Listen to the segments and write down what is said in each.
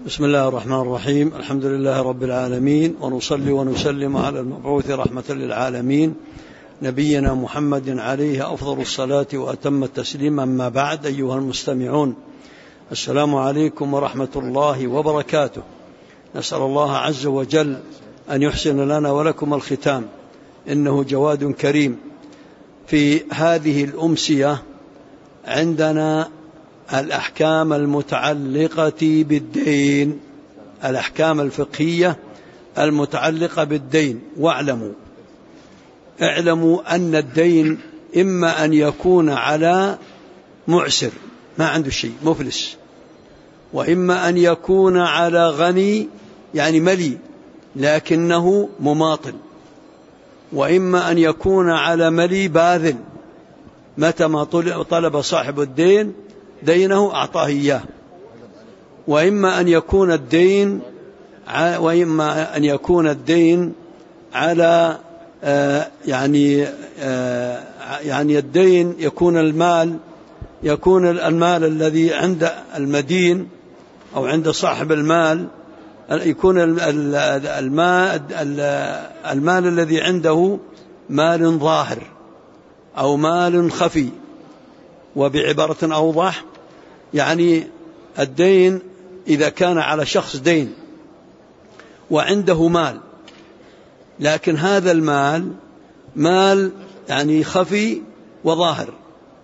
بسم الله الرحمن الرحيم. الحمد لله رب العالمين، ونصلي ونسلم على المبعوث رحمة للعالمين نبينا محمد عليه أفضل الصلاة وأتم التسليم. أما بعد، أيها المستمعون، السلام عليكم ورحمة الله وبركاته. نسأل الله عز وجل أن يحسن لنا ولكم الختام، إنه جواد كريم. في هذه الأمسية عندنا الأحكام المتعلقة بالدين، الأحكام الفقهية المتعلقة بالدين. اعلموا أن الدين إما أن يكون على معسر ما عنده شيء مفلس، وإما أن يكون على غني يعني ملي لكنه مماطل، وإما أن يكون على ملي باذل، متى ما طلب صاحب الدين دينه أعطاه إياه. وإما أن يكون الدين على يعني الدين يكون المال الذي عند المدين أو عند صاحب المال، يكون المال الذي عنده مال ظاهر أو مال خفي. وبعبارة أوضح، يعني الدين إذا كان على شخص دين وعنده مال، لكن هذا المال مال يعني خفي وظاهر،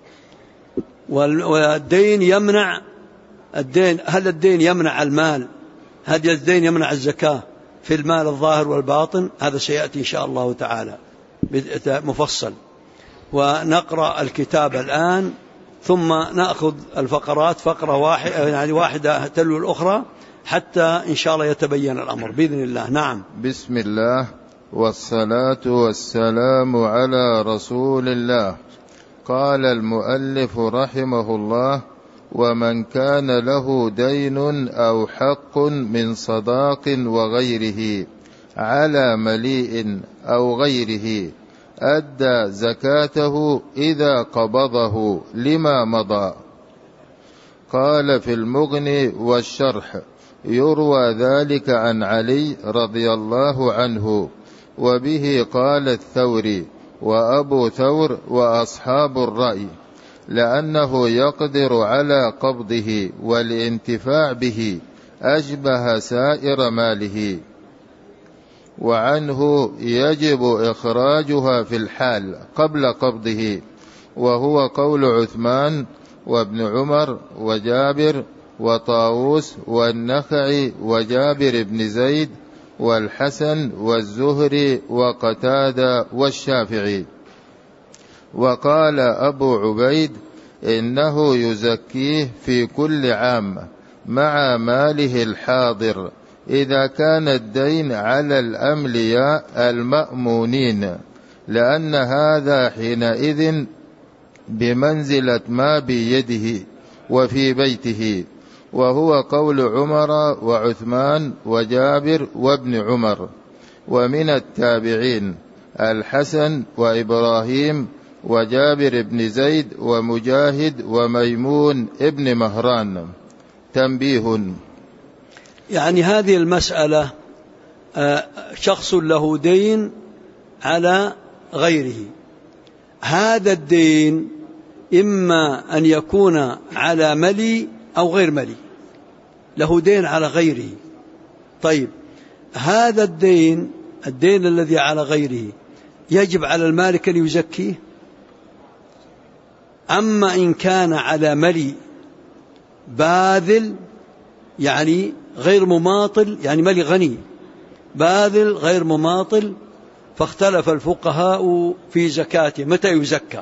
والدين يمنع هل الدين يمنع المال؟ هل الدين يمنع الزكاة في المال الظاهر والباطن؟ هذا سيأتي إن شاء الله تعالى مفصل. ونقرأ الكتاب الآن ثم نأخذ الفقرات فقرة واحدة تلو الأخرى حتى إن شاء الله يتبين الأمر بإذن الله. نعم. بسم الله والصلاة والسلام على رسول الله. قال المؤلف رحمه الله: ومن كان له دين أو حق من صداق وغيره على مليء أو غيره أدى زكاته إذا قبضه لما مضى. قال في المغني والشرح: يروى ذلك عن علي رضي الله عنه، وبه قال الثوري وأبو ثور وأصحاب الرأي، لأنه يقدر على قبضه والانتفاع به أشبه سائر ماله، وعنه يجب إخراجها في الحال قبل قبضه، وهو قول عثمان وابن عمر وجابر وطاووس والنخعي وجابر بن زيد والحسن والزهري وقتادة والشافعي. وقال أبو عبيد: إنه يزكيه في كل عام مع ماله الحاضر إذا كان الدين على الأملياء المأمونين، لأن هذا حينئذ بمنزلة ما بيده وفي بيته، وهو قول عمر وعثمان وجابر وابن عمر. ومن التابعين الحسن وإبراهيم وجابر بن زيد ومجاهد وميمون ابن مهران. تنبيه: يعني هذه المسألة شخص له دين على غيره، هذا الدين إما أن يكون على ملي أو غير ملي، له دين على غيره. طيب، هذا الدين الذي على غيره يجب على المالك أن يزكيه. أما إن كان على ملي باذل يعني غير مماطل، يعني ملي غني باذل غير مماطل، فاختلف الفقهاء في زكاته متى يزكى.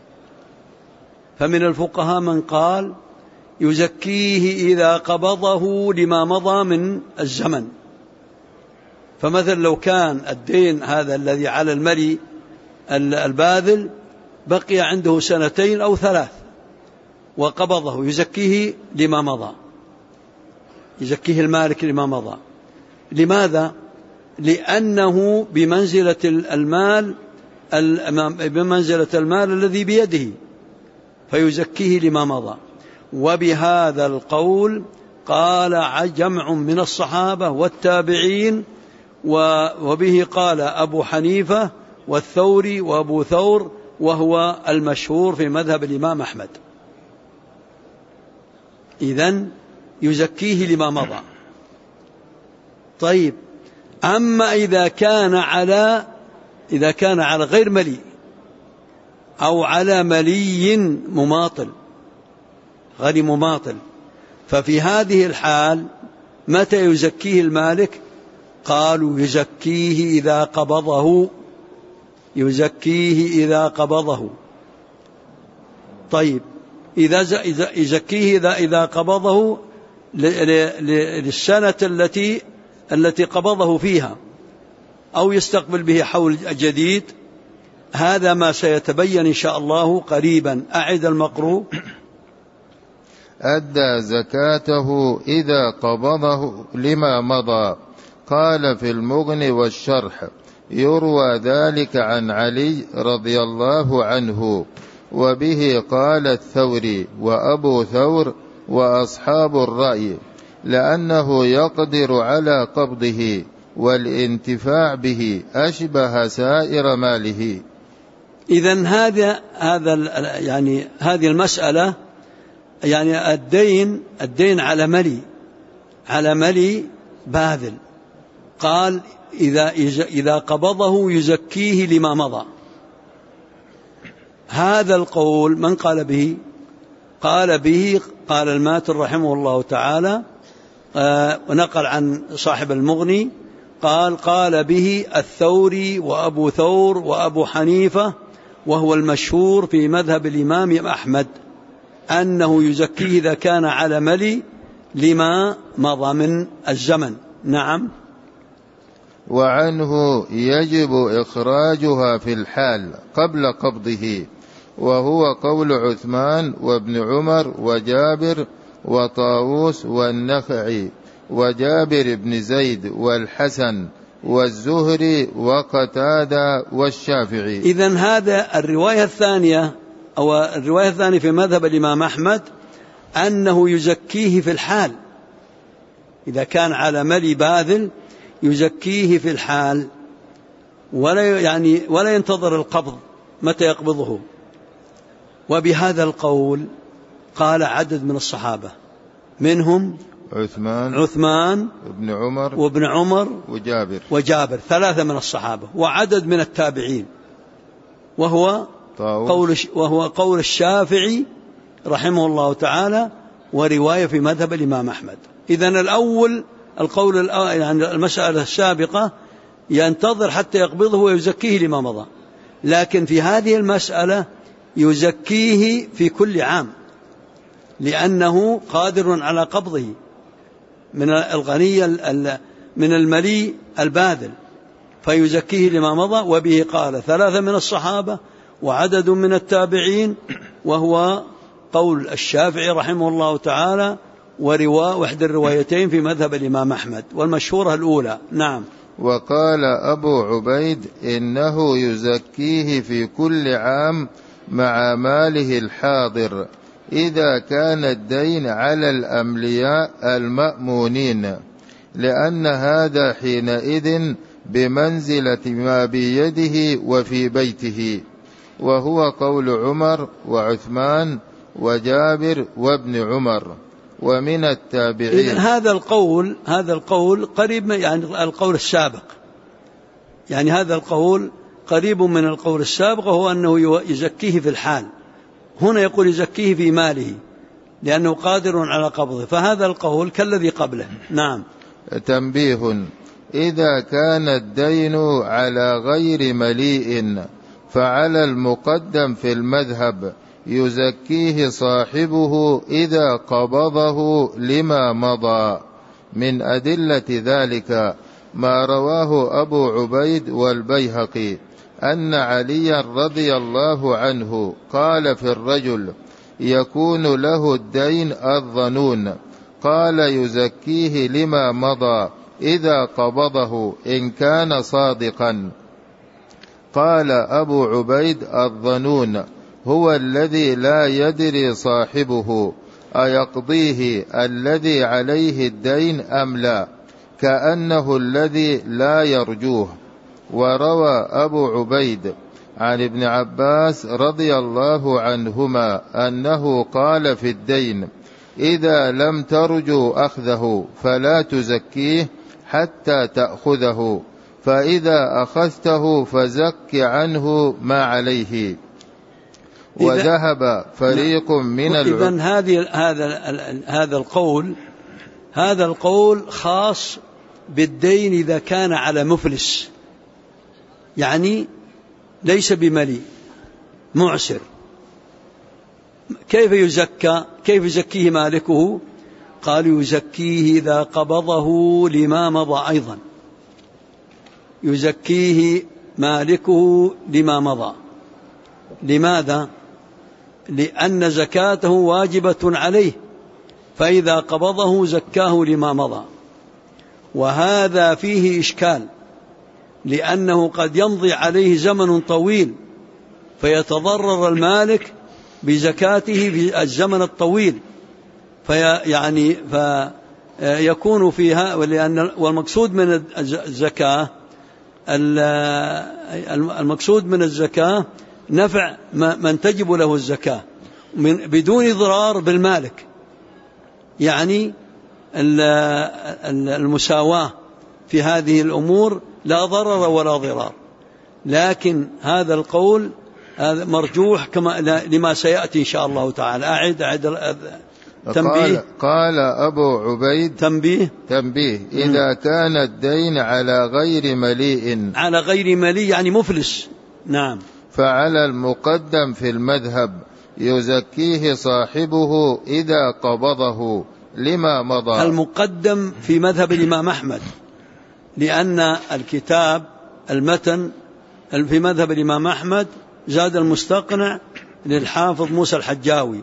فمن الفقهاء من قال يزكيه إذا قبضه لما مضى من الزمن. فمثلا لو كان الدين هذا الذي على الملي الباذل بقي عنده 2 أو 3 وقبضه، يزكيه لما مضى، يزكيه المالك لما مضى. لماذا؟ لأنه بمنزلة المال الذي بيده، فيزكيه لما مضى. وبهذا القول قال جمع من الصحابة والتابعين، وبه قال أبو حنيفة والثوري وأبو ثور، وهو المشهور في مذهب الإمام أحمد. إذن يزكيه لما مضى. طيب، أما إذا كان على غير ملي أو على ملي مماطل غير مماطل، ففي هذه الحال متى يزكيه المالك؟ قالوا يزكيه إذا قبضه. طيب، يزكيه إذا قبضه للسنة التي قبضه فيها، أو يستقبل به حول جديد. هذا ما سيتبين إن شاء الله قريبا. أعد المقروء. أدى زكاته إذا قبضه لما مضى. قال في المغني والشرح: يروى ذلك عن علي رضي الله عنه، وبه قال الثوري وأبو ثور وأصحاب الرأي، لأنه يقدر على قبضه والانتفاع به أشبه سائر ماله. إذن هذه المسألة، يعني الدين على ملي باذل. قال إذا قبضه يزكيه لما مضى. هذا القول من قال به؟ قال الماتر رحمه الله تعالى، ونقل عن صاحب المغني قال به الثوري وأبو ثور وأبو حنيفة، وهو المشهور في مذهب الإمام أحمد، أنه يزكيه إذا كان على ملي لما مضى من الزمن. نعم. وعنه يجب إخراجها في الحال قبل قبضه، وهو قول عثمان وابن عمر وجابر وطاووس والنخعي وجابر بن زيد والحسن والزهري وقتادة والشافعي. إذن هذا الرواية الثانية في مذهب الإمام أحمد، أنه يزكيه في الحال. إذا كان على ملي باذل يزكيه في الحال، ولا ينتظر القبض متى يقبضه. وبهذا القول قال عدد من الصحابة، منهم عثمان وابن عمر وجابر 3 من الصحابة، وعدد من التابعين، وهو قول الشافعي رحمه الله تعالى، ورواية في مذهب الإمام أحمد. إذن القول يعني المسألة السابقة ينتظر حتى يقبضه ويزكيه لما مضى، لكن في هذه المسألة يزكيه في كل عام، لأنه قادر على قبضه من الغني من الملي الباذل، فيزكيه لما مضى. وبه قال 3 من الصحابة وعدد من التابعين، وهو قول الشافعي رحمه الله تعالى، وإحدى الروايتين في مذهب الإمام أحمد، والمشهورة الأولى. نعم. وقال أبو عبيد إنه يزكيه في كل عام مع ماله الحاضر، إذا كان الدين على الأملياء المأمونين، لأن هذا حينئذ بمنزلة ما بيده وفي بيته، وهو قول عمر وعثمان وجابر وابن عمر ومن التابعين. هذا القول قريب، يعني القول السابق، يعني هذا القول قريب من القول السابق، وهو أنه يزكيه في الحال. هنا يقول يزكيه في ماله لأنه قادر على قبضه، فهذا القول كالذي قبله. نعم. تنبيه: إذا كان الدين على غير مليء فعلى المقدم في المذهب يزكيه صاحبه إذا قبضه لما مضى. من أدلة ذلك ما رواه أبو عبيد والبيهقي أن عليا رضي الله عنه قال في الرجل يكون له الدين الظنون، قال يزكيه لما مضى إذا قبضه إن كان صادقا. قال أبو عبيد الظنون هو الذي لا يدري صاحبه أيقضيه الذي عليه الدين أم لا، كأنه الذي لا يرجوه. وروى أبو عبيد عن ابن عباس رضي الله عنهما أنه قال في الدين: إذا لم ترجوا أخذه فلا تزكيه حتى تأخذه، فإذا أخذته فزك عنه ما عليه. وذهب فريق من إذن هذا القول خاص بالدين إذا كان على مفلس، يعني ليس بملي، معسر. كيف يزكى؟ كيف يزكيه مالكه؟ قالوا يزكيه إذا قبضه لما مضى. أيضا يزكيه مالكه لما مضى. لماذا؟ لأن زكاته واجبة عليه، فإذا قبضه زكاه لما مضى. وهذا فيه إشكال، لأنه قد يمضي عليه زمن طويل فيتضرر المالك بزكاته في الزمن الطويل، فيكون فيها. والمقصود من الزكاة، المقصود من الزكاة نفع من تجب له الزكاة بدون ضرار بالمالك، يعني المساواة في هذه الأمور، لا ضرر ولا ضرار. لكن هذا القول مرجوح كما لما سيأتي إن شاء الله تعالى. أعد تنبيه. قال أبو عبيد: تنبيه إذا كان الدين على غير مليء، على غير مليء يعني مفلس. نعم. فعلى المقدم في المذهب يزكيه صاحبه إذا قبضه لما مضى. المقدم في مذهب الإمام أحمد، لأن الكتاب المتن في مذهب الإمام أحمد زاد المستقنع للحافظ موسى الحجاوي،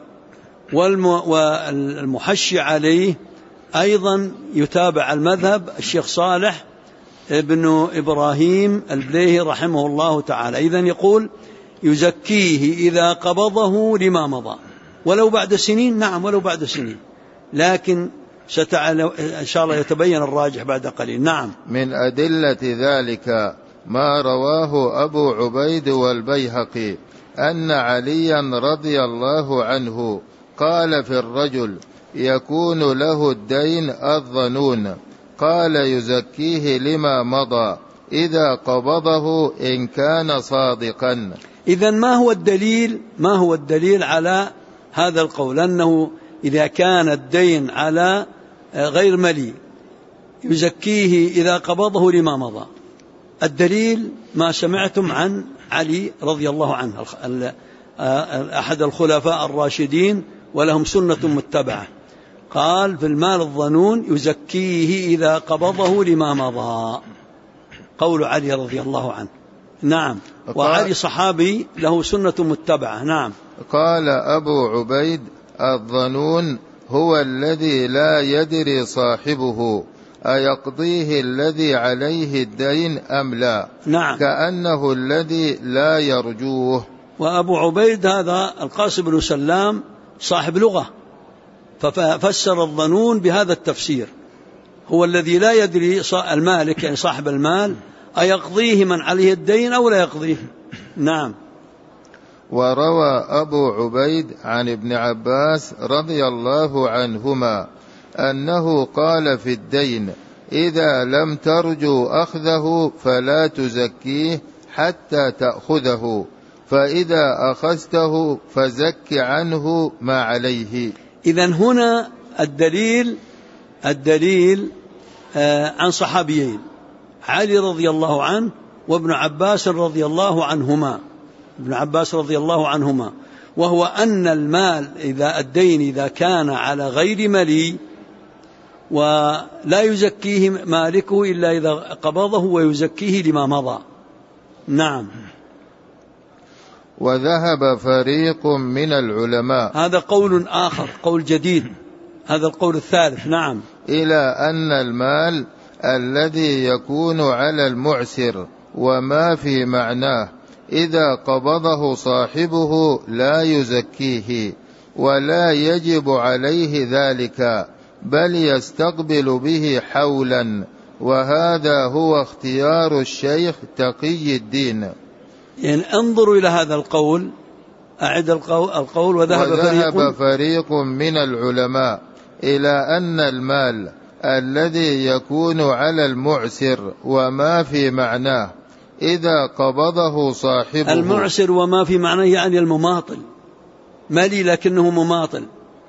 والمحشي عليه أيضا يتابع المذهب الشيخ صالح ابن إبراهيم البليهي رحمه الله تعالى. إذن يقول يزكيه إذا قبضه لما مضى، ولو بعد سنين. نعم، ولو بعد سنين، لكن إن شاء الله يتبين الراجح بعد قليل. نعم. من أدلة ذلك ما رواه أبو عبيد والبيهقي أن عليا رضي الله عنه قال في الرجل يكون له الدين الظنون، قال يزكيه لما مضى إذا قبضه إن كان صادقا. إذن ما هو الدليل على هذا القول، أنه إذا كان الدين على غير ملي يزكيه إذا قبضه لما مضى؟ الدليل ما سمعتم عن علي رضي الله عنه، أحد الخلفاء الراشدين ولهم سنة متبعة، قال في المال الظنون يزكيه إذا قبضه لما مضى. قول علي رضي الله عنه. نعم. وعلي صحابي له سنة متبعة. نعم. قال أبو عبيد الظنون هو الذي لا يدري صاحبه أيقضيه الذي عليه الدين أم لا. نعم. كأنه الذي لا يرجوه. وأبو عبيد هذا القاسم بن سلام صاحب لغة، ففسر الظنون بهذا التفسير، هو الذي لا يدري المالك يعني صاحب المال أيقضيه من عليه الدين أو لا يقضيه. نعم. وروى أبو عبيد عن ابن عباس رضي الله عنهما أنه قال في الدين إذا لم ترجوا أخذه فلا تزكيه حتى تأخذه، فإذا أخذته فزك عنه ما عليه. إذن هنا الدليل عن صحابيين، علي رضي الله عنه وابن عباس رضي الله عنهما، وهو أن المال الدين إذا كان على غير ملي ولا يزكيه مالكه إلا إذا قبضه ويزكيه لما مضى. نعم. وذهب فريق من العلماء، هذا قول آخر، قول جديد، هذا القول الثالث. نعم. إلى أن المال الذي يكون على المعسر وما في معناه إذا قبضه صاحبه لا يزكيه، ولا يجب عليه ذلك بل يستقبل به حولا، وهذا هو اختيار الشيخ تقي الدين. يعني انظروا إلى هذا القول، أعد القول. وذهب فريق من العلماء إلى أن المال الذي يكون على المعسر وما في معناه إذا قبضه صاحبه. المعسر وما في معناه يعني المماطل، مالي لكنه مماطل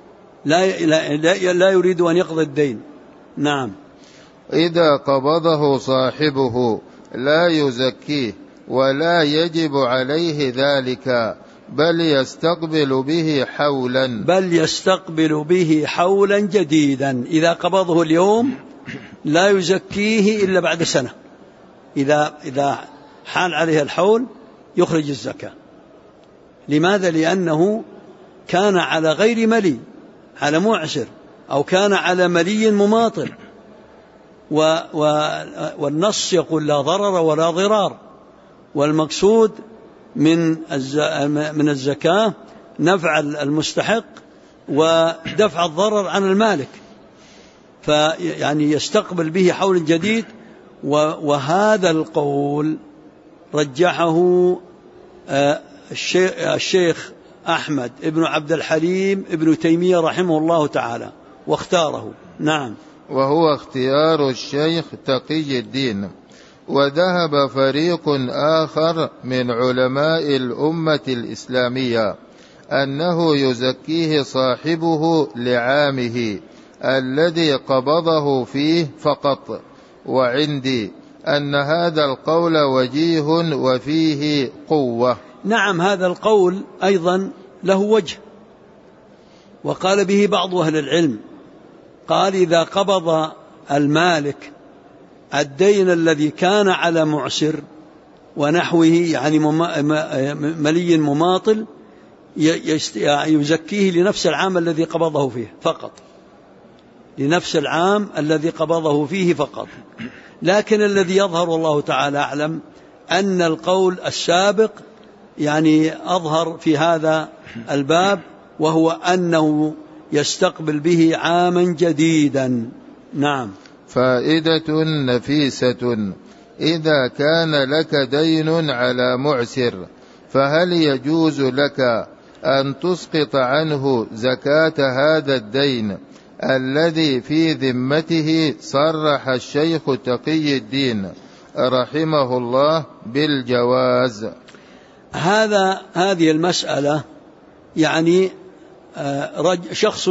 لا يريد أن يقضي الدين. نعم. إذا قبضه صاحبه لا يزكيه ولا يجب عليه ذلك بل يستقبل به حولا جديدا. إذا قبضه اليوم لا يزكيه إلا بعد سنة، إذا حال عليه الحول يخرج الزكاة. لماذا؟ لأنه كان على غير ملي، على معسر، أو كان على ملي مماطل، والنص يقول لا ضرر ولا ضرار، والمقصود من الزكاة نفع المستحق ودفع الضرر عن المالك، فيعني يستقبل به حول جديد. وهذا القول رجحه الشيخ أحمد ابن عبد الحليم ابن تيمية رحمه الله تعالى واختاره. نعم. وهو اختيار الشيخ تقي الدين. وذهب فريق آخر من علماء الأمة الإسلامية أنه يزكيه صاحبه لعامه الذي قبضه فيه فقط، وعندي أن هذا القول وجيه وفيه قوة. نعم، هذا القول أيضا له وجه، وقال به بعض أهل العلم، قال إذا قبض المالك الدين الذي كان على معسر ونحوه، يعني ملي مماطل، يزكيه لنفس العام الذي قبضه فيه فقط، لنفس العام الذي قبضه فيه فقط. لكن الذي يظهر والله تعالى أعلم أن القول السابق يعني أظهر في هذا الباب، وهو أنه يستقبل به عاما جديدا. نعم. فائدة نفيسة: إذا كان لك دين على معسر فهل يجوز لك أن تسقط عنه زكاة هذا الدين الذي في ذمته؟ صرح الشيخ تقي الدين رحمه الله بالجواز. هذه المسألة يعني شخص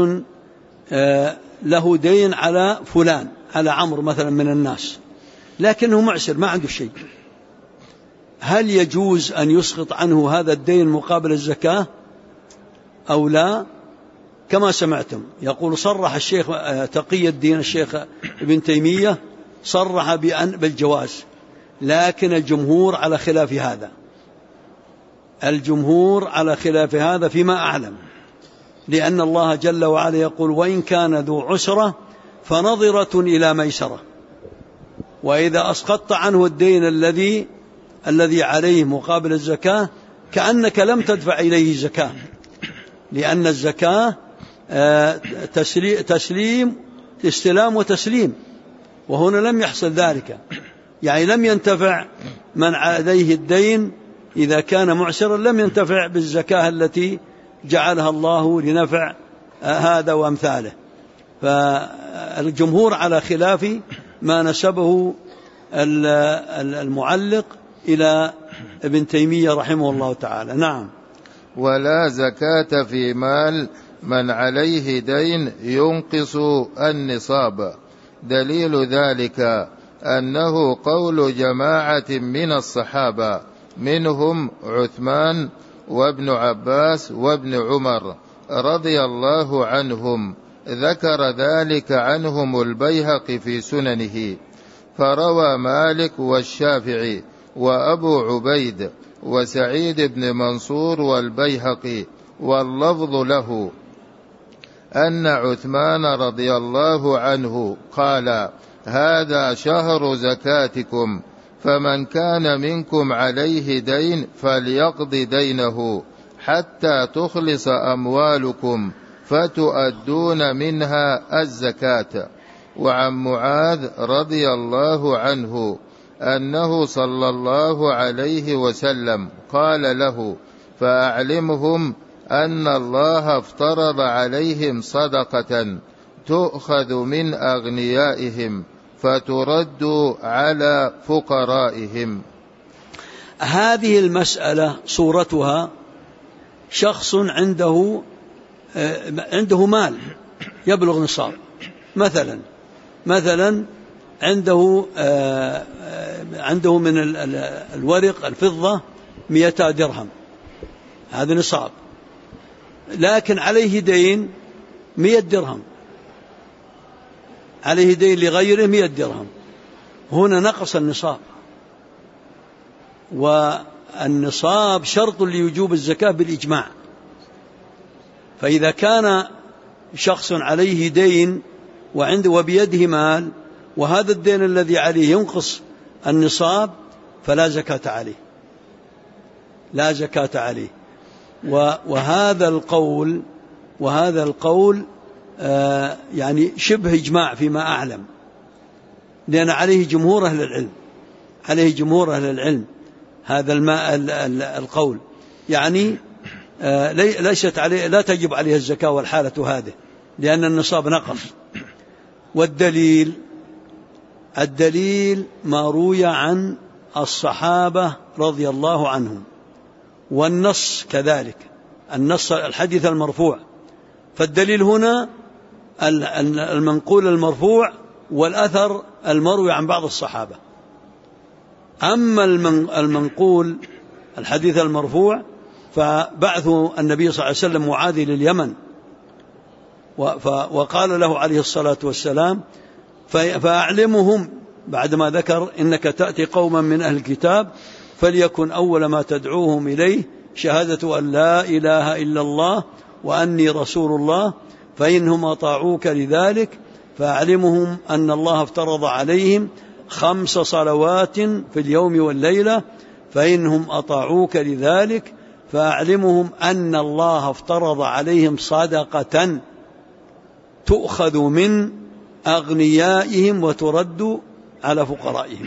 له دين على فلان، على عمرو مثلا من الناس، لكنه معسر ما عنده شيء، هل يجوز أن يسقط عنه هذا الدين مقابل الزكاة أو لا؟ كما سمعتم يقول صرح الشيخ تقي الدين الشيخ ابن تيمية صرح بالجواز، لكن الجمهور على خلاف هذا، الجمهور على خلاف هذا فيما أعلم، لأن الله جل وعلا يقول وإن كان ذو عسرة فنظرة إلى ميسرة، وإذا أسقطت عنه الدين الذي عليه مقابل الزكاة كأنك لم تدفع إليه زكاة، لأن الزكاة استلام وتسليم، وهنا لم يحصل ذلك، يعني لم ينتفع من عليه الدين إذا كان معسرا، لم ينتفع بالزكاة التي جعلها الله لنفع هذا وأمثاله. فالجمهور على خلاف ما نسبه المعلق إلى ابن تيمية رحمه الله تعالى. نعم. ولا زكاة في مال من عليه دين ينقص النصاب. دليل ذلك أنه قول جماعة من الصحابة منهم عثمان وابن عباس وابن عمر رضي الله عنهم، ذكر ذلك عنهم البيهقي في سننه، فروى مالك والشافعي وأبو عبيد وسعيد بن منصور والبيهقي واللفظ له أن عثمان رضي الله عنه قال هذا شهر زكاتكم، فمن كان منكم عليه دين فليقض دينه حتى تخلص أموالكم فتؤدون منها الزكاة. وعن معاذ رضي الله عنه أنه صلى الله عليه وسلم قال له: فأعلمهم أن الله افترض عليهم صدقة تؤخذ من أغنيائهم فترد على فقرائهم. هذه المسألة صورتها شخص عنده مال يبلغ نصاب، مثلا عنده من الورق الفضة 200 درهم، هذا نصاب، لكن عليه دين 100 درهم، عليه دين لغيره 100 درهم، هنا نقص النصاب، والنصاب شرط لوجوب الزكاة بالإجماع. فإذا كان شخص عليه دين وبيده مال، وهذا الدين الذي عليه ينقص النصاب، فلا زكاة عليه، لا زكاة عليه. وهذا القول يعني شبه إجماع فيما أعلم، لأن عليه جمهور أهل العلم، هذا القول يعني ليست عليه، لا تجب عليه الزكاة والحالة هذه، لأن النصاب نقص. الدليل ما روي عن الصحابة رضي الله عنهم، والنص كذلك، النص الحديث المرفوع. فالدليل هنا المنقول المرفوع والأثر المروي عن بعض الصحابة. أما المنقول الحديث المرفوع فبعث النبي صلى الله عليه وسلم معاذ لليمن، وقال له عليه الصلاة والسلام: فأعلمهم، بعدما ذكر إنك تأتي قوما من أهل الكتاب فليكن أول ما تدعوهم إليه شهادة أن لا إله إلا الله وأني رسول الله، فإنهم أطاعوك لذلك فأعلمهم أن الله افترض عليهم 5 صلوات في اليوم والليلة، فإنهم أطاعوك لذلك فأعلمهم أن الله افترض عليهم صدقة تؤخذ من أغنيائهم وترد على فقرائهم.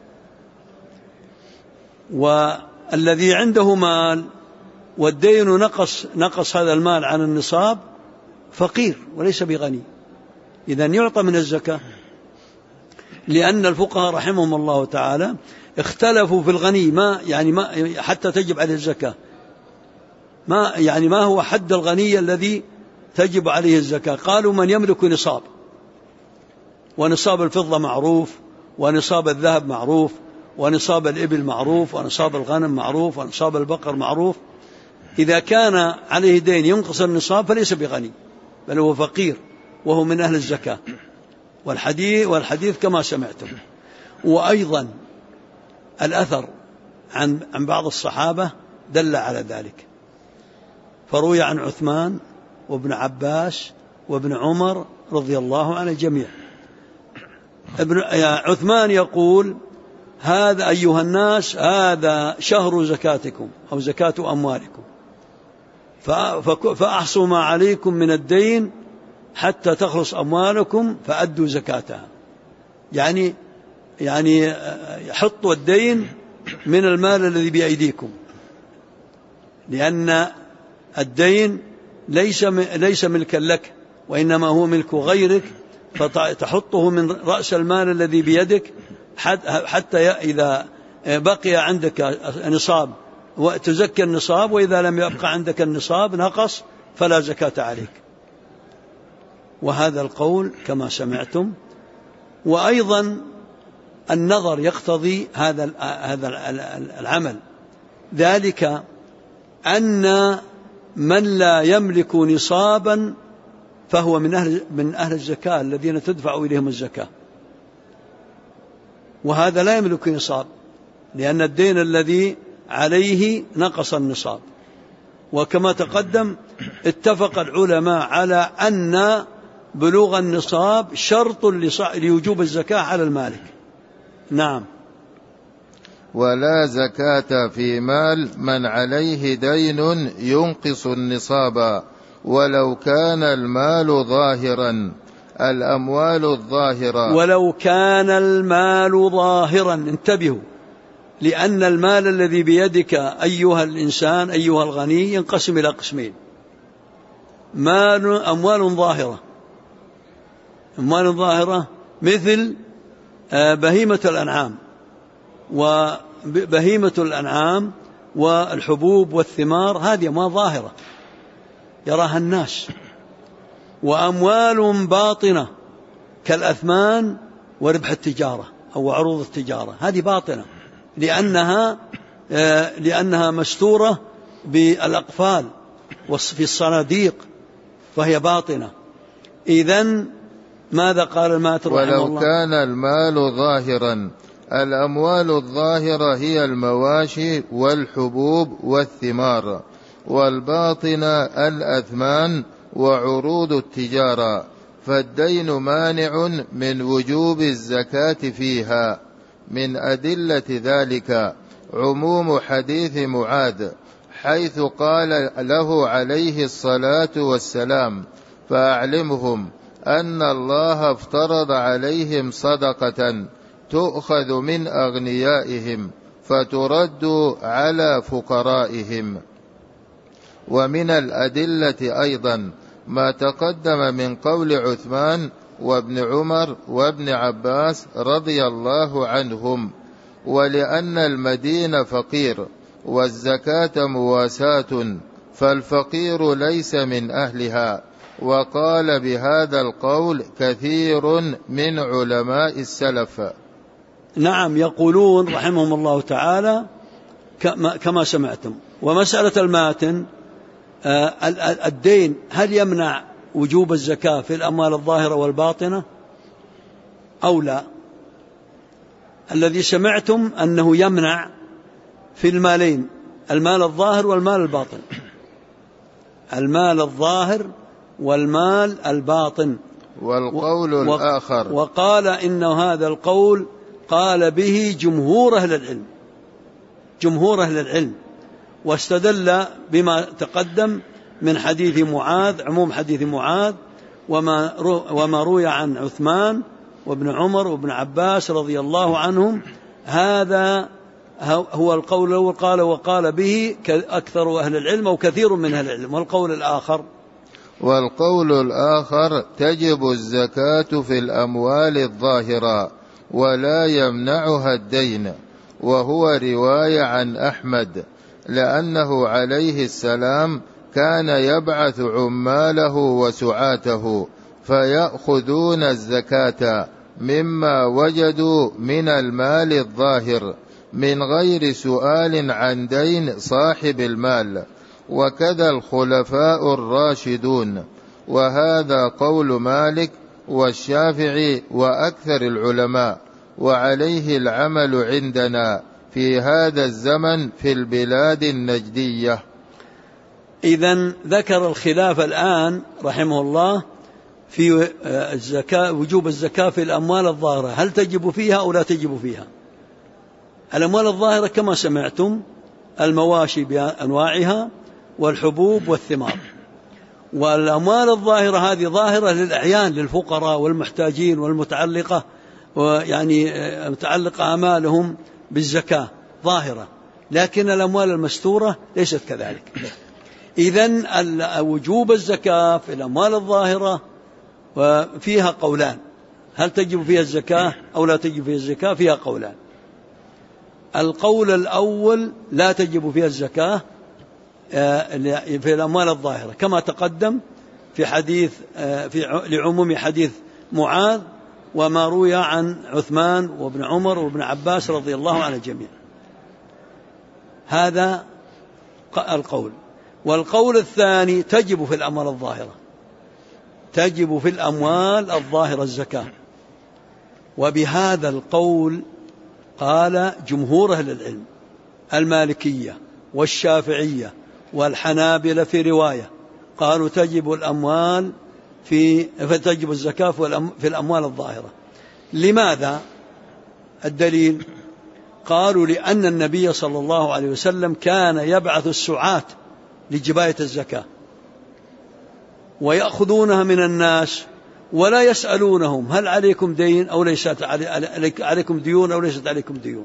والذي عنده مال والدين نقص هذا المال عن النصاب فقير وليس بغني، إذن يعطى من الزكاة، لأن الفقهاء رحمهم الله تعالى اختلفوا في الغني ما حتى تجب عليه الزكاة، ما هو حد الغني الذي تجب عليه الزكاة. قالوا: من يملك نصاب، ونصاب الفضة معروف، ونصاب الذهب معروف، ونصاب الإبل معروف، ونصاب الغنم معروف، ونصاب البقر معروف. إذا كان عليه دين ينقص النصاب فليس بغني، بل هو فقير، وهو من أهل الزكاة. والحديث كما سمعتم. وأيضا الأثر عن بعض الصحابة دل على ذلك، فروي عن عثمان وابن عباس وابن عمر رضي الله عن الجميع. عثمان يقول: هذا أيها الناس، هذا شهر زكاتكم أو زكاة أموالكم، فأحصوا ما عليكم من الدين حتى تخلص أموالكم فأدوا زكاتها. يعني حطوا الدين من المال الذي بأيديكم، لأن الدين ليس ملكا لك، وإنما هو ملك غيرك، فتحطه من رأس المال الذي بيدك حتى إذا بقي عندك نصاب وتزكي النصاب، وإذا لم يبقى عندك النصاب نقص فلا زكاة عليك. وهذا القول كما سمعتم. وأيضا النظر يقتضي هذا العمل، ذلك أن من لا يملك نصابا فهو من أهل الزكاة الذين تدفع إليهم الزكاة، وهذا لا يملك نصاب، لأن الدين الذي عليه نقص النصاب. وكما تقدم اتفق العلماء على أن بلوغ النصاب شرط لوجوب الزكاة على المالك. نعم. ولا زكاة في مال من عليه دين ينقص النصاب ولو كان المال ظاهرا. الأموال الظاهرة ولو كان المال ظاهرا، انتبهوا، لأن المال الذي بيدك أيها الإنسان أيها الغني ينقسم إلى قسمين: أموال ظاهرة، أموال ظاهرة مثل بهيمة الأنعام، وبهيمة الأنعام والحبوب والثمار، هذه أموال ظاهرة يراها الناس. وأموال باطنة كالأثمان وربح التجارة أو عروض التجارة، هذه باطنة لأنها مستورة بالأقفال وفي الصناديق، فهي باطنة. إذن ماذا قال الماتر رحمه الله؟ ولو كان المال ظاهرا. الأموال الظاهرة هي المواشي والحبوب والثمار، والباطنة الأثمان وعروض التجارة، فالدين مانع من وجوب الزكاة فيها. من أدلة ذلك عموم حديث معاذ، حيث قال له عليه الصلاة والسلام: فأعلمهم أن الله افترض عليهم صدقة تؤخذ من أغنيائهم فترد على فقرائهم. ومن الأدلة أيضا ما تقدم من قول عثمان وابن عمر وابن عباس رضي الله عنهم: ولأن المدين فقير والزكاة مواساة، فالفقير ليس من أهلها. وقال بهذا القول كثير من علماء السلف. نعم، يقولون رحمهم الله تعالى كما سمعتم. ومسألة الماتن، الدين هل يمنع وجوب الزكاة في الأموال الظاهرة والباطنة أو لا؟ الذي سمعتم أنه يمنع في المالين، المال الظاهر والمال الباطن، المال الظاهر والمال الباطن. والقول الآخر، وقال إن هذا القول قال به جمهور أهل العلم، جمهور أهل العلم، واستدل بما تقدم من حديث معاذ، عموم حديث معاذ، وما روي عن عثمان وابن عمر وابن عباس رضي الله عنهم. هذا هو القول الأول، قال وقال به أكثر أهل العلم أو كثير من أهل العلم. والقول الآخر تجب الزكاة في الأموال الظاهرة ولا يمنعها الدين، وهو رواية عن أحمد، لأنه عليه السلام كان يبعث عماله وسعاته فيأخذون الزكاة مما وجدوا من المال الظاهر من غير سؤال عن دين صاحب المال، وكذا الخلفاء الراشدون. وهذا قول مالك والشافعي وأكثر العلماء، وعليه العمل عندنا في هذا الزمن في البلاد النجدية. إذن ذكر الخلاف الآن رحمه الله في الزكاة، وجوب الزكاة في الأموال الظاهرة، هل تجب فيها أو لا تجب فيها؟ الأموال الظاهرة كما سمعتم المواشي بأنواعها والحبوب والثمار. والأموال الظاهرة هذه ظاهرة للأعيان، للفقراء والمحتاجين والمتعلقة، يعني متعلقة أمالهم بالزكاة ظاهرة، لكن الأموال المستورة ليست كذلك. إذن وجوب الزكاة في الأموال الظاهرة فيها قولان، هل تجب فيها الزكاة أو لا تجب فيها الزكاة؟ فيها قولان. القول الأول لا تجب فيها الزكاة في الأموال الظاهرة كما تقدم في حديث لعموم حديث معاذ وما روي عن عثمان وابن عمر وابن عباس رضي الله عن الجميع. هذا القول. والقول الثاني تجب في الأموال الظاهرة، تجب في الأموال الظاهرة الزكاة. وبهذا القول قال جمهور أهل العلم، المالكية والشافعية والحنابلة في رواية، قالوا تجب الأموال فتجب الزكاة في الأموال الظاهرة. لماذا؟ الدليل قالوا لأن النبي صلى الله عليه وسلم كان يبعث السعاة لجباية الزكاة ويأخذونها من الناس ولا يسألونهم هل عليكم دين أو ليست عليكم ديون أو ليست عليكم ديون.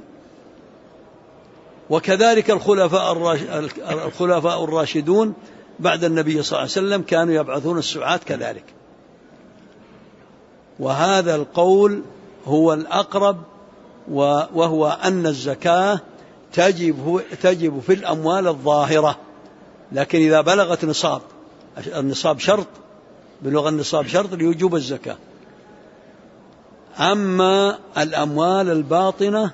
وكذلك الخلفاء الراشدون بعد النبي صلى الله عليه وسلم كانوا يبعثون السعاة كذلك. وهذا القول هو الأقرب، وهو أن الزكاة تجب في الأموال الظاهرة، لكن إذا بلغت نصاب، النصاب شرط، بلغ النصاب شرط لوجوب الزكاة. أما الأموال الباطنة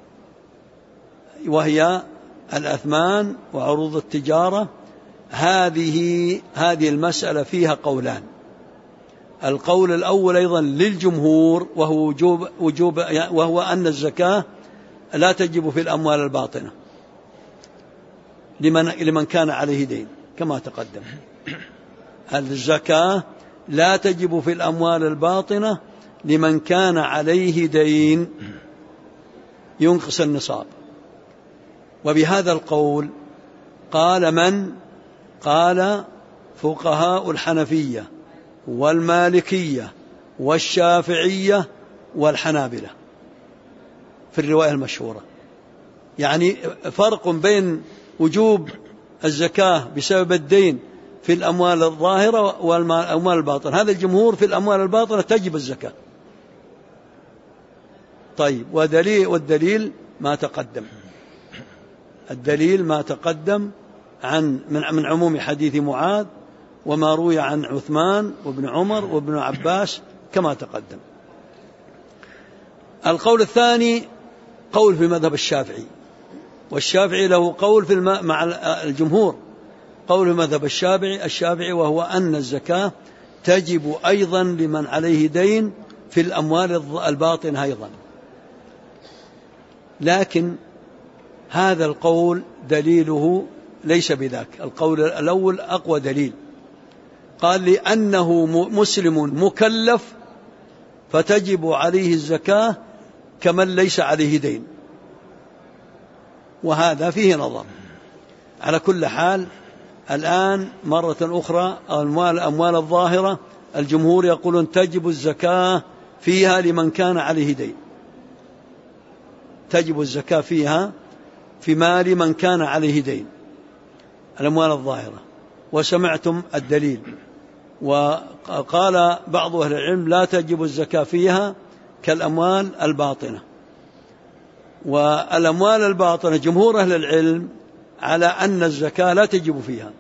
وهي الأثمان وعروض التجارة، هذه المسألة فيها قولان. القول الأول أيضا للجمهور وهو أن الزكاة لا تجب في الأموال الباطنة لمن كان عليه دين كما تقدم. الزكاة لا تجب في الأموال الباطنة لمن كان عليه دين ينقص النصاب. وبهذا القول قال فقهاء الحنفية والمالكية والشافعية والحنابلة في الرواية المشهورة. يعني فرق بين وجوب الزكاة بسبب الدين في الأموال الظاهرة والأموال الباطنة. هذا الجمهور في الأموال الباطنة تجب الزكاة. طيب، والدليل ما تقدم، الدليل ما تقدم من عموم حديث معاذ وما روي عن عثمان وابن عمر وابن عباس كما تقدم. القول الثاني قول في مذهب الشافعي، والشافعي له قول مع الجمهور، قول في مذهب الشافعي وهو أن الزكاة تجب أيضا لمن عليه دين في الأموال الباطنة أيضا. لكن هذا القول دليله ليس بذاك. القول الأول أقوى دليل، قال لأنه مسلم مكلف فتجب عليه الزكاة كمن ليس عليه دين، وهذا فيه نظر. على كل حال الآن مرة أخرى الأموال الظاهرة الجمهور يقولون تجب الزكاة فيها لمن كان عليه دين، تجب الزكاة فيها في مال من كان عليه دين، الأموال الظاهرة. وسمعتم الدليل. وقال بعض أهل العلم لا تجب الزكاة فيها كالأموال الباطنة. والأموال الباطنة جمهور أهل العلم على أن الزكاة لا تجب فيها.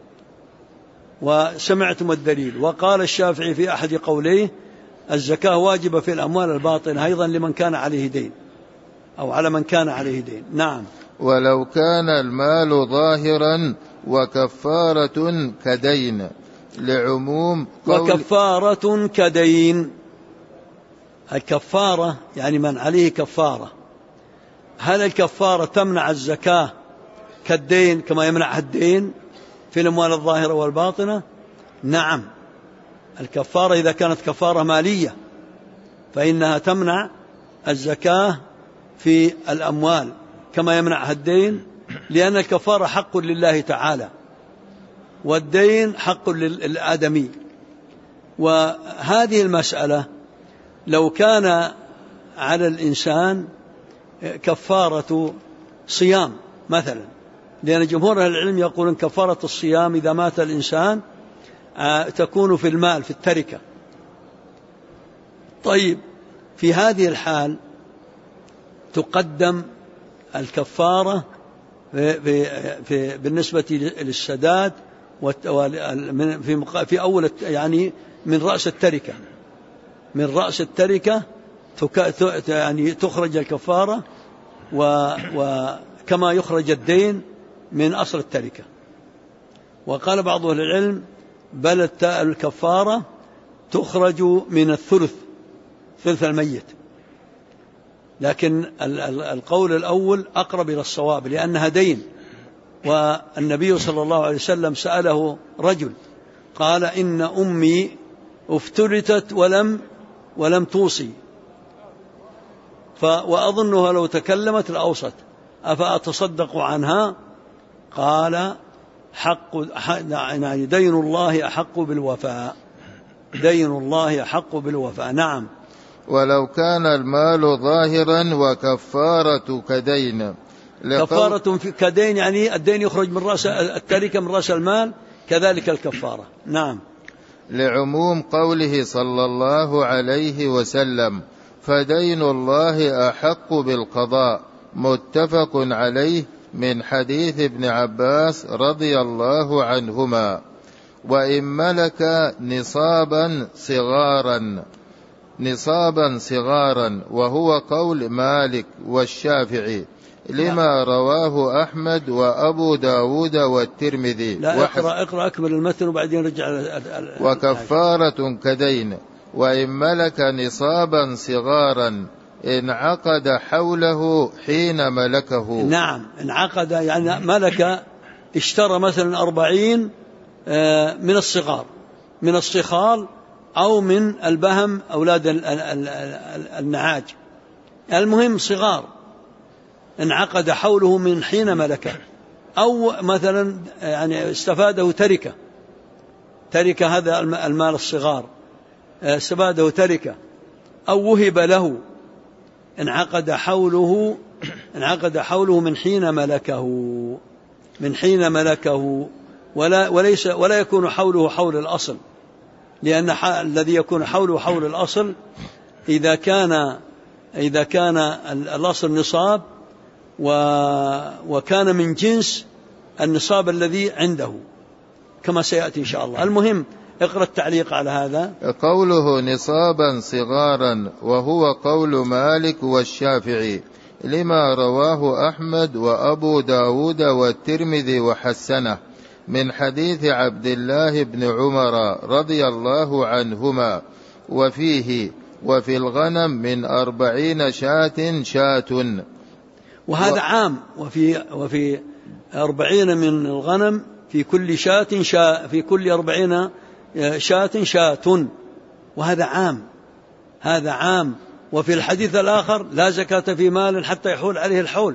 وسمعتم الدليل. وقال الشافعي في أحد قوليه الزكاة واجبة في الأموال الباطنة أيضا لمن كان عليه دين أو على من كان عليه دين. نعم. ولو كان المال ظاهرا وكفارة كدين لعموم وكفارة كدين. الكفارة يعني من عليه كفارة. هل الكفارة تمنع الزكاة كالدين كما يمنع الدين في الأموال الظاهرة والباطنة؟ نعم. الكفارة إذا كانت كفارة مالية فإنها تمنع الزكاة في الأموال كما يمنعها الدين، لأن الكفارة حق لله تعالى والدين حق للآدمي. وهذه المسألة لو كان على الإنسان كفارة صيام مثلا، لأن جمهور أهل العلم يقولون كفارة الصيام إذا مات الإنسان تكون في المال في التركة. طيب، في هذه الحال تقدم الكفارة بالنسبة للسداد في أول يعني من رأس التركة، من رأس التركة يعني تخرج الكفارة وكما يخرج الدين من أصل التركة. وقال بعض أهل العلم بل الكفارة تخرج من ثلث الميت. لكن القول الأول أقرب إلى الصواب لأنها دين. والنبي صلى الله عليه وسلم سأله رجل قال إن أمي افترتت ولم توصي، وأظنها لو تكلمت لأوصت. أفأتصدق عنها؟ قال يعني دين الله أحق بالوفاء، دين الله أحق بالوفاء. نعم. ولو كان المال ظاهرا وكفارة كدين. كفارة كدين يعني الدين يخرج من رأس التركة، من رأس المال، كذلك الكفارة. نعم. لعموم قوله صلى الله عليه وسلم: فدين الله أحق بالقضاء، متفق عليه، من حديث ابن عباس رضي الله عنهما. وإن ملك نصابا صغارا، وهو قول مالك والشافعي، لما رواه أحمد وأبو داود والترمذي. لا، اقرأ أكمل المتن وبعدين رجع. وكفارة كدين. وإن ملك نصابا صغارا انعقد حوله حين ملكه. نعم، انعقد يعني ملك، اشترى مثلا 40 من الصغار، من الصخال أو من البهم أولاد النعاج، المهم صغار، انعقد حوله من حين ملكه. أو مثلا يعني استفاده تركة هذا المال الصغار، استفاده تركة أو وهب له، انعقد حوله من حين ملكه، ولا يكون حوله حول الأصل، لأن الذي يكون حوله حول الأصل إذا كان الأصل نصاب وكان من جنس النصاب الذي عنده، كما سيأتي إن شاء الله. المهم اقرأ التعليق على هذا. قوله نصابا صغارا وهو قول مالك والشافعي، لما رواه أحمد وأبو داود والترمذي وحسنه، من حديث عبد الله بن عمر رضي الله عنهما، وفيه: وفي الغنم من 40 شاة. وهذا عام. وفي 40 من الغنم في كل في كل 40 شاة، وهذا عام. وفي الحديث الآخر: لا زكاة في مال حتى يحول عليه الحول،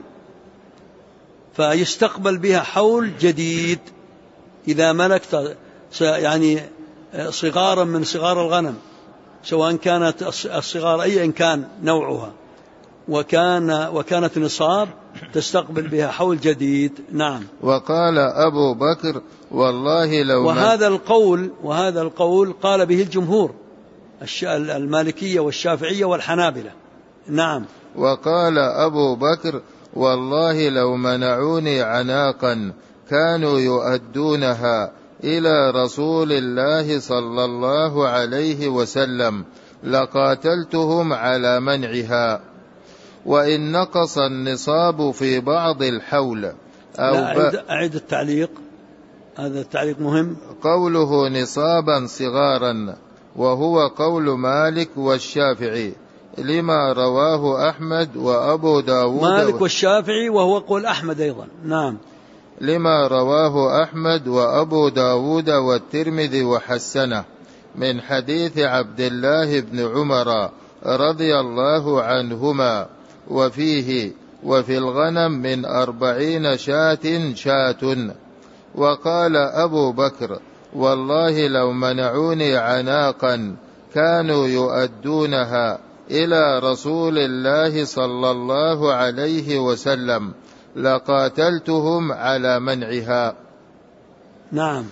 فيستقبل بها حول جديد إذا ملكت يعني صغارا من صغار الغنم، سواء كانت الصغار أي إن كان نوعها، وكانت نصاب، تستقبل بها حول جديد. نعم. وقال أبو بكر: والله لو وهذا القول قال به الجمهور، المالكية والشافعية والحنابلة. نعم. وقال أبو بكر: والله لو منعوني عناقا كانوا يؤدونها إلى رسول الله صلى الله عليه وسلم لقاتلتهم على منعها. وإن نقص النصاب في بعض الحول أعد التعليق، هذا التعليق مهم. قوله نصابا صغارا وهو قول مالك والشافعي، لما رواه أحمد وأبو داود. مالك والشافعي وهو قول أحمد أيضا. نعم. لما رواه أحمد وأبو داود والترمذي وحسنه، من حديث عبد الله بن عمر رضي الله عنهما، وفيه: وفي الغنم من 40 شاة. وقال أبو بكر: والله لو منعوني عناقا كانوا يؤدونها إلى رسول الله صلى الله عليه وسلم لقاتلتهم على منعها. نعم.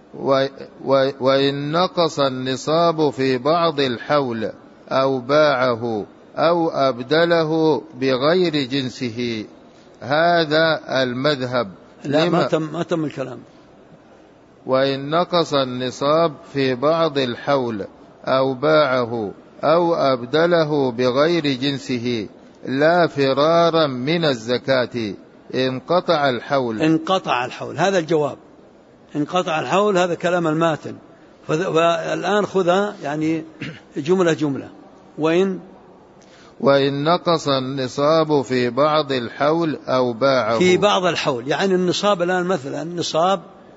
وإن نقص النصاب في بعض الحول أو باعه أو أبدله بغير جنسه، هذا المذهب. لا، ما تم الكلام. وإن نقص النصاب في بعض الحول أو باعه أو أبدله بغير جنسه لا فرارا من الزكاة انقطع الحول. هذا الجواب، انقطع الحول، هذا كلام الماتن. فالآن خذها يعني جملة. وإن نقص النصاب في بعض الحول أو باعه، في بعض الحول يعني النصاب الآن مثلا نصاب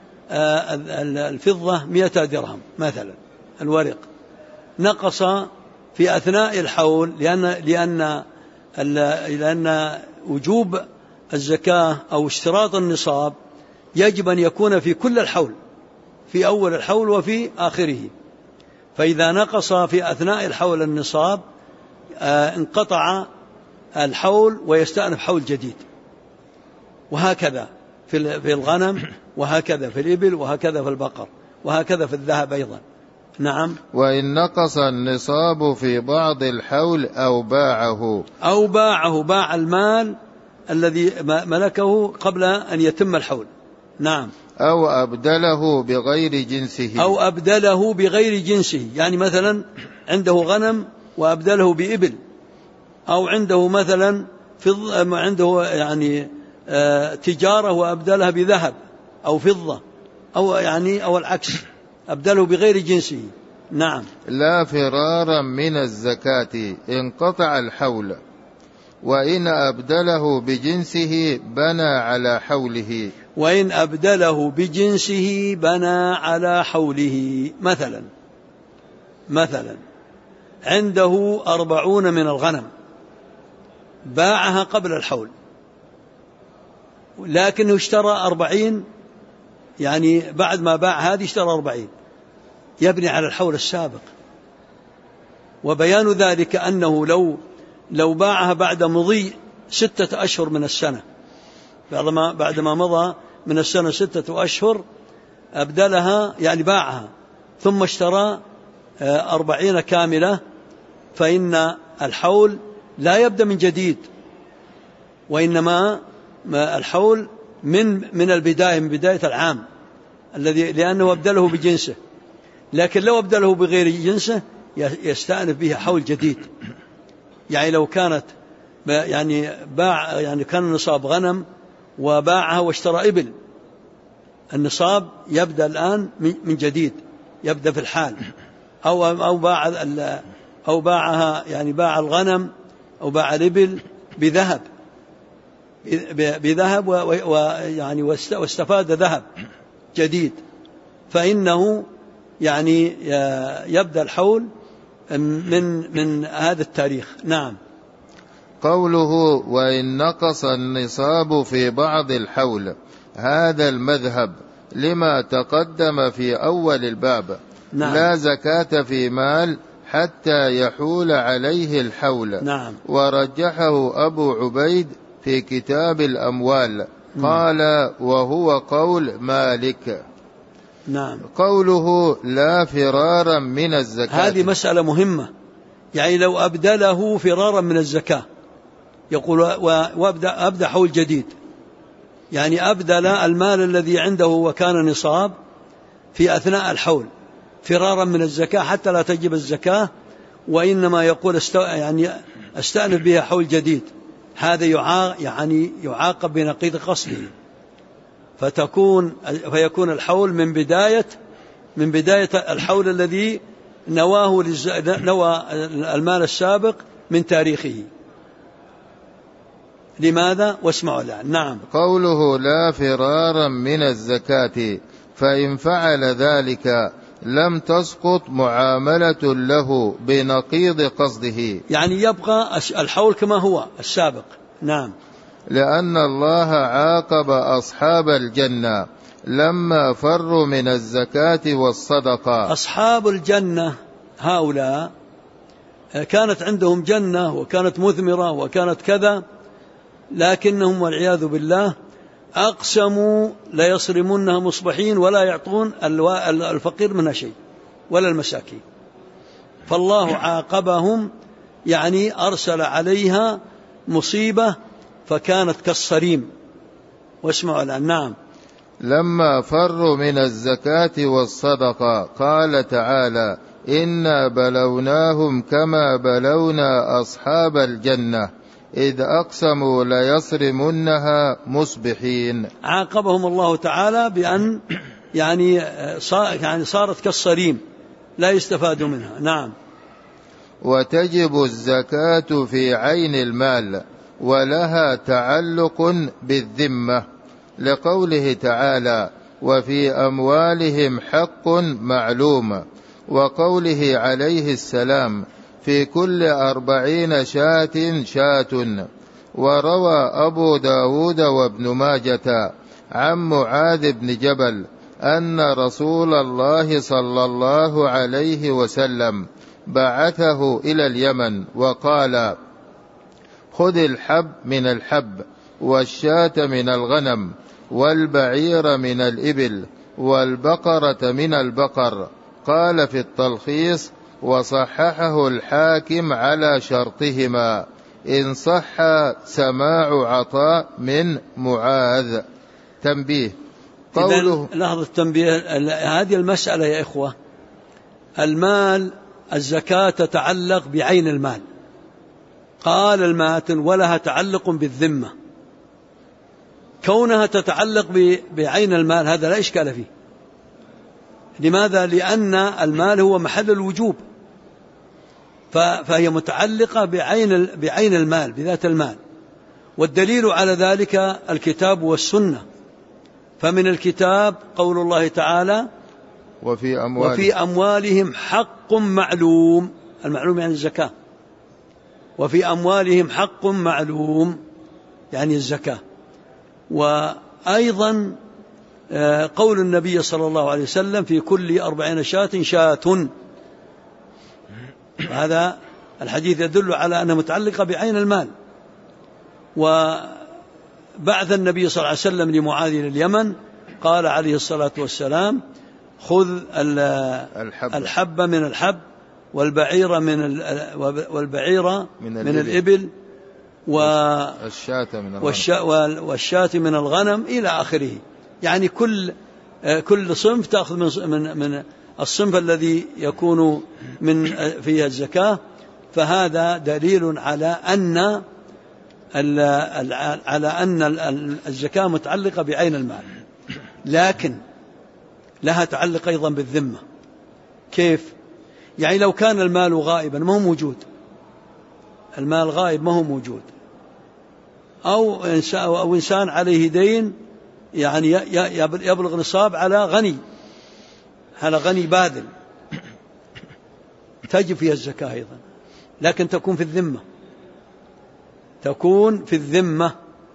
الفضة 100 درهم مثلا، الورق نقص في أثناء الحول لأن لأن وجوب الزكاة أو اشتراط النصاب يجب أن يكون في كل الحول، في أول الحول وفي آخره، فإذا نقص في أثناء الحول النصاب انقطع الحول ويستأنف حول جديد، وهكذا في الغنم، وهكذا في الإبل، وهكذا في البقر، وهكذا في الذهب أيضا. نعم. وإن نقص النصاب في بعض الحول أو باعه باع المال الذي ملكه قبل أن يتم الحول. نعم. أو أبدله بغير جنسه، يعني مثلا عنده غنم وأبدله بإبل، أو عنده مثلا عنده يعني تجارة وأبدلها بذهب أو فضة، أو العكس، أبدله بغير جنسه. نعم. لا فرارا من الزكاة انقطع الحول، وإن أبدله بجنسه بنى على حوله. وإن أبدله بجنسه بنى على حوله. مثلا عنده 40 من الغنم، باعها قبل الحول، لكنه اشترى 40، يعني بعد ما باع هذه اشترى 40، يبني على الحول السابق. وبيان ذلك أنه لو باعها بعد مضي 6 أشهر من السنة، بعدما مضى من السنة 6 أشهر أبدلها، يعني باعها ثم اشترى 40 كاملة، فإن الحول لا يبدأ من جديد، وإنما الحول من البداية، من بداية العام الذي، لأنه أبدله بجنسه. لكن لو أبدله بغير جنسه يستأنف به حول جديد. يعني لو كانت كان النصاب غنم وباعها واشترى إبل، النصاب يبدأ الآن من جديد، يبدأ في الحال. أو باعها، يعني باع الغنم أو باع الإبل بذهب ويعني واستفاد ذهب جديد، فإنه يعني يبدأ الحول من هذا التاريخ. نعم. قوله وإن نقص النصاب في بعض الحول، هذا المذهب لما تقدم في أول الباب. نعم. لا زكاة في مال حتى يحول عليه الحول. نعم. ورجحه أبو عبيد في كتاب الأموال، قال وهو قول مالك. نعم. قوله لا فرارا من الزكاة، هذه مسألة مهمة. يعني لو أبدله فرارا من الزكاة، يقول وأبدأ حول جديد، يعني أبدل المال الذي عنده وكان نصاب في أثناء الحول فرارا من الزكاة حتى لا تجب الزكاة، وإنما يقول أستأنف بها حول جديد، هذا يعاقب بنقيض قصده، فيكون الحول من بداية الحول الذي نوى المال السابق من تاريخه. لماذا؟ واسمعوا الآن. نعم. قوله لا فرارا من الزكاة، فإن فعل ذلك لم تسقط معاملة له بنقيض قصده، يعني يبقى الحول كما هو السابق. نعم. لأن الله عاقب أصحاب الجنة لما فروا من الزكاة والصدقة. أصحاب الجنة هؤلاء كانت عندهم جنة وكانت مثمرة وكانت كذا، لكنهم والعياذ بالله أقسموا ليصرمنها مصبحين ولا يعطون الفقير منها شيء ولا المساكين، فالله عاقبهم، يعني أرسل عليها مصيبة فكانت كالصريم. واسمعوا الآن. نعم. لما فروا من الزكاة والصدقة، قال تعالى إنا بلوناهم كما بلونا أصحاب الجنة إذ أقسموا ليصرمنها مصبحين. عاقبهم الله تعالى بأن يعني صارت كالصريم لا يستفاد منها. نعم. وتجب الزكاة في عين المال ولها تعلق بالذمة، لقوله تعالى وفي أموالهم حق معلوم، وقوله عليه السلام في كل 40 شاة شاة. وروى أبو داود وابن ماجة عن معاذ بن جبل أن رسول الله صلى الله عليه وسلم بعثه إلى اليمن وقال: خذ الحب من الحب، والشاة من الغنم، والبعير من الإبل، والبقرة من البقر. قال في التلخيص: وصححه الحاكم على شرطهما، إن صح سماع عطاء من معاذ. تنبيه. قوله لحظة التنبيه، هذه المسألة يا إخوة، المال الزكاة تتعلق بعين المال. قال الماتن: ولها تعلق بالذمة. كونها تتعلق بعين المال هذا لا إشكال فيه. لماذا؟ لأن المال هو محل الوجوب، فهي متعلقة بعين المال، بذات المال. والدليل على ذلك الكتاب والسنة. فمن الكتاب قول الله تعالى: وفي أموالهم حق معلوم. المعلوم يعني الزكاة. وفي أموالهم حق معلوم يعني الزكاة. وأيضا قول النبي صلى الله عليه وسلم: في كل 40 شاة شاة. هذا الحديث يدل على أنها متعلقة بعين المال. وبعث النبي صلى الله عليه وسلم لمعاذ إلى اليمن، قال عليه الصلاة والسلام: خذ الحب من الحب، والبعير من الإبل، والشاة من الغنم، إلى آخره. يعني كل صنف تأخذ من الصنف الذي يكون فيها الزكاة. فهذا دليل على أن الزكاة متعلقة بعين المال، لكن لها تعلق أيضا بالذمة. كيف؟ يعني لو كان المال غائبا ما هو موجود، المال غائب ما هو موجود، أو إنسان عليه دين يعني يبلغ نصاب على غني باذل، تجب فيها الزكاة أيضا، لكن تكون في الذمة.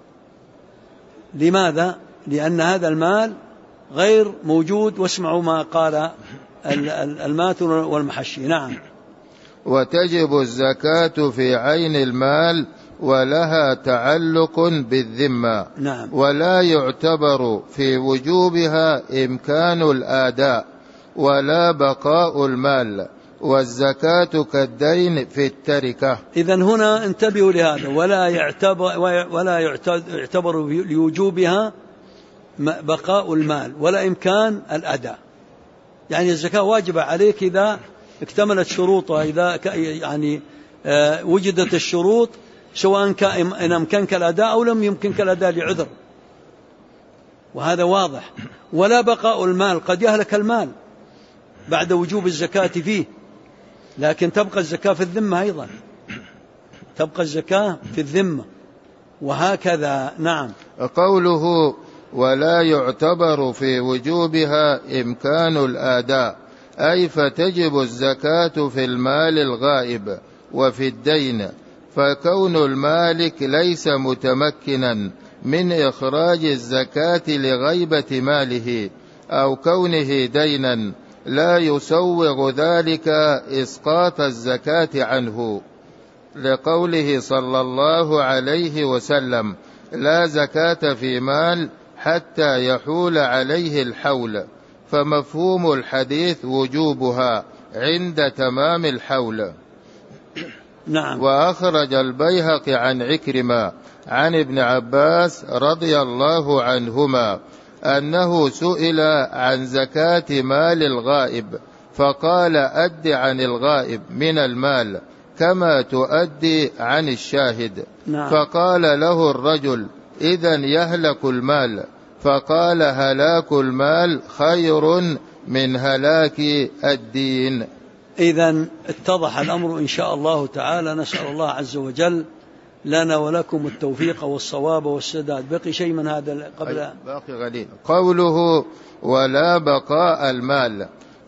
لماذا؟ لأن هذا المال غير موجود. واسمعوا ما قال الماتن والمحشي. نعم. وتجب الزكاة في عين المال ولها تعلق بالذمة. نعم. ولا يعتبر في وجوبها إمكان الآداء ولا بقاء المال، والزكاة كالدين في التركة. إذن هنا انتبهوا لهذا: ولا يعتبر لوجوبها بقاء المال ولا إمكان الأداء. يعني الزكاة واجبة عليك إذا اكتملت شروطها، إذا يعني وجدت الشروط، سواء إن أمكنك الأداء أو لم يمكنك الأداء لعذر، وهذا واضح. ولا بقاء المال، قد يهلك المال بعد وجوب الزكاة فيه، لكن تبقى الزكاة في الذمة أيضا، تبقى الزكاة في الذمة، وهكذا. نعم. قوله ولا يعتبر في وجوبها إمكان الآداء، أي فتجب الزكاة في المال الغائب وفي الدين، فكون المالك ليس متمكنا من إخراج الزكاة لغيبة ماله أو كونه دينا لا يسوغ ذلك إسقاط الزكاة عنه، لقوله صلى الله عليه وسلم: لا زكاة في مال حتى يحول عليه الحول، فمفهوم الحديث وجوبها عند تمام الحول. نعم. وأخرج البيهقي عن عكرمة عن ابن عباس رضي الله عنهما أنه سئل عن زكاة مال الغائب، فقال: أد عن الغائب من المال كما تؤدي عن الشاهد. نعم. فقال له الرجل: إذن يهلك المال. فقال: هلاك المال خير من هلاك الدين. إذن اتضح الأمر إن شاء الله تعالى. نسأل الله عز وجل لنا ولكم التوفيق والصواب والسداد. بقي شيء من هذا قبل؟ باقي غليل. قوله ولا بقاء المال،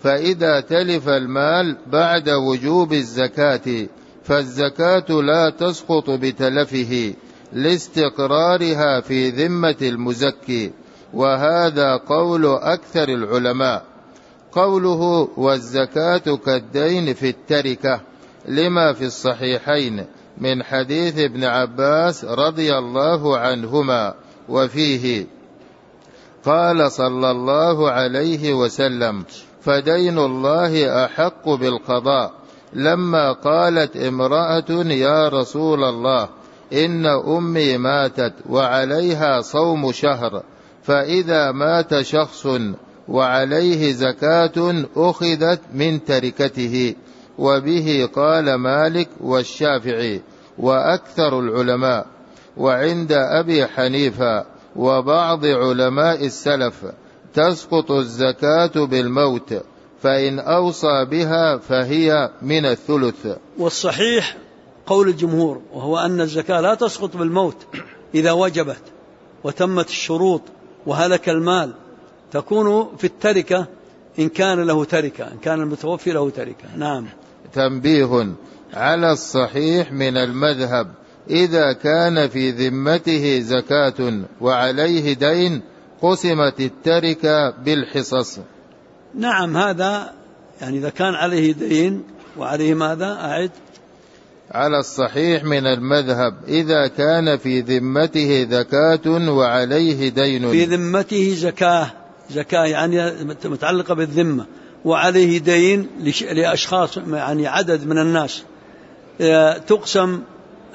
فإذا تلف المال بعد وجوب الزكاة فالزكاة لا تسقط بتلفه لاستقرارها في ذمة المزكي، وهذا قول أكثر العلماء. قوله والزكاة كالدين في التركة لما في الصحيحين من حديث ابن عباس رضي الله عنهما، وفيه قال صلى الله عليه وسلم: فدين الله أحق بالقضاء. لما قالت امرأة: يا رسول الله، إن أمي ماتت وعليها صوم شهر، فإذا مات شخص وعليه زكاة أخذت من تركته. وبه قال مالك والشافعي وأكثر العلماء. وعند أبي حنيفة وبعض علماء السلف تسقط الزكاة بالموت، فإن أوصى بها فهي من الثلث. والصحيح قول الجمهور، وهو أن الزكاة لا تسقط بالموت إذا وجبت وتمت الشروط وهلك المال، تكون في التركة إن كان له تركة، إن كان المتوفي له تركة. نعم. تنبيه على الصحيح من المذهب: إذا كان في ذمته زكاة وعليه دين قسمت التركة بالحصص. نعم، هذا يعني إذا كان عليه دين وعليه ماذا؟ أعد. على الصحيح من المذهب إذا كان في ذمته زكاة وعليه دين. في ذمته زكاة يعني متعلقة بالذمة، وعليه دين لأشخاص يعني عدد من الناس، تقسم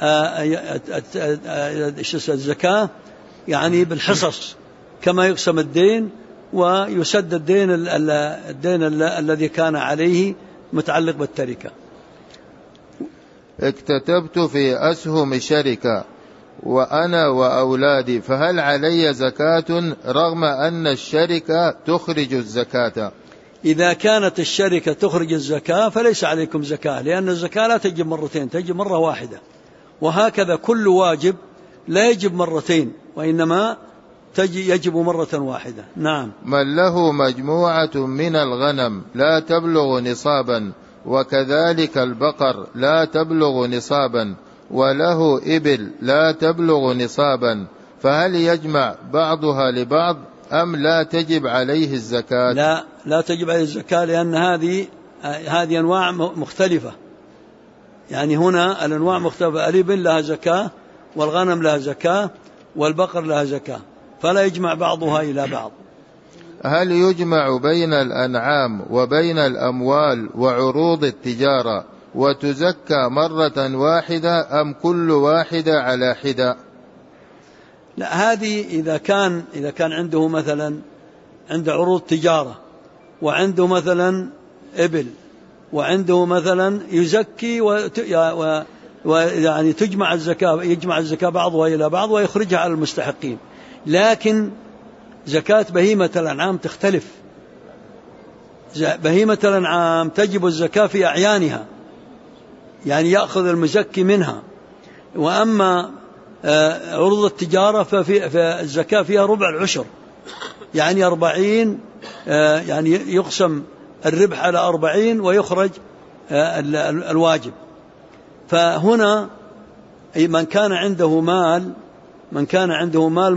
الزكاة يعني بالحصص كما يقسم الدين، ويسد الدين الذي كان عليه متعلق بالتركة. اكتتبت في أسهم شركة وأنا وأولادي، فهل علي زكاة رغم أن الشركة تخرج الزكاة؟ إذا كانت الشركة تخرج الزكاة فليس عليكم زكاة، لأن الزكاة لا تجب مرتين، تجب مرة واحدة. وهكذا كل واجب لا يجب مرتين، وإنما يجب مرة واحدة. نعم. من له مجموعة من الغنم لا تبلغ نصابا، وكذلك البقر لا تبلغ نصابا، وله إبل لا تبلغ نصابا، فهل يجمع بعضها لبعض أم لا تجب عليه الزكاة؟ لا تجب عليه الزكاة، لأن هذه أنواع مختلفة. يعني هنا الأنواع مختلفة، الإبل لها زكاة، والغنم لها زكاة، والبقر لها زكاة، فلا يجمع بعضها إلى بعض. هل يجمع بين الأنعام وبين الأموال وعروض التجارة وتزكى مرة واحدة أم كل واحدة على حدة؟ لا، هذه إذا كان عنده مثلا عند عروض تجارة، وعنده مثلا إبل، وعنده مثلا يزكي ويعني يجمع الزكاة بعضها إلى بعض ويخرجها على المستحقين. لكن زكاة بهيمة الأنعام تختلف. بهيمة الأنعام تجب الزكاة في أعيانها، يعني يأخذ المزكي منها. وأما عروض التجارة فالزكاة فيها ربع العشر، يعني 40، يعني يقسم الربح على 40 ويخرج الواجب. فهنا من كان عنده مال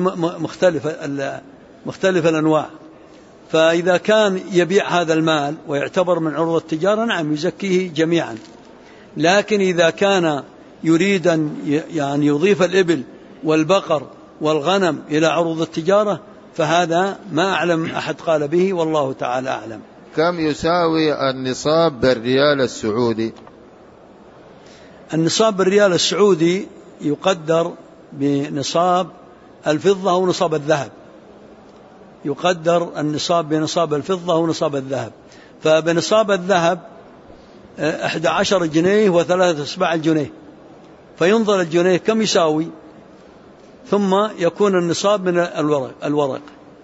مختلف الأنواع، فإذا كان يبيع هذا المال ويعتبر من عروض التجارة، نعم يزكيه جميعا. لكن إذا كان يريد أن يعني يضيف الإبل والبقر والغنم إلى عروض التجارة، فهذا ما أعلم أحد قال به، والله تعالى أعلم. كم يساوي النصاب بالريال السعودي؟ النصاب بالريال السعودي يقدر بنصاب الفضة أو نصاب الذهب. يقدر النصاب بنصاب الفضة أو نصاب الذهب. فبنصاب الذهب 11 جنيه و3 جنيه، فينظر الجنيه كم يساوي، ثم يكون النصاب من الورق.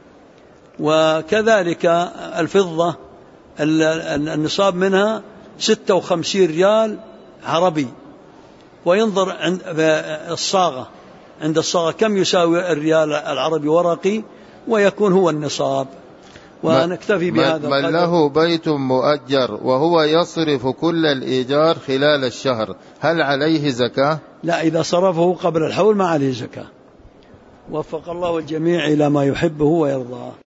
وكذلك الفضة النصاب منها 56 ريال عربي، وينظر عند الصاغة كم يساوي الريال العربي ورقي، ويكون هو النصاب. ونكتفي بهذا من له بيت مؤجر وهو يصرف كل الإيجار خلال الشهر هل عليه زكاة؟ لا، إذا صرفه قبل الحول ما عليه زكاة. وفق الله الجميع إلى ما يحبه ويرضاه.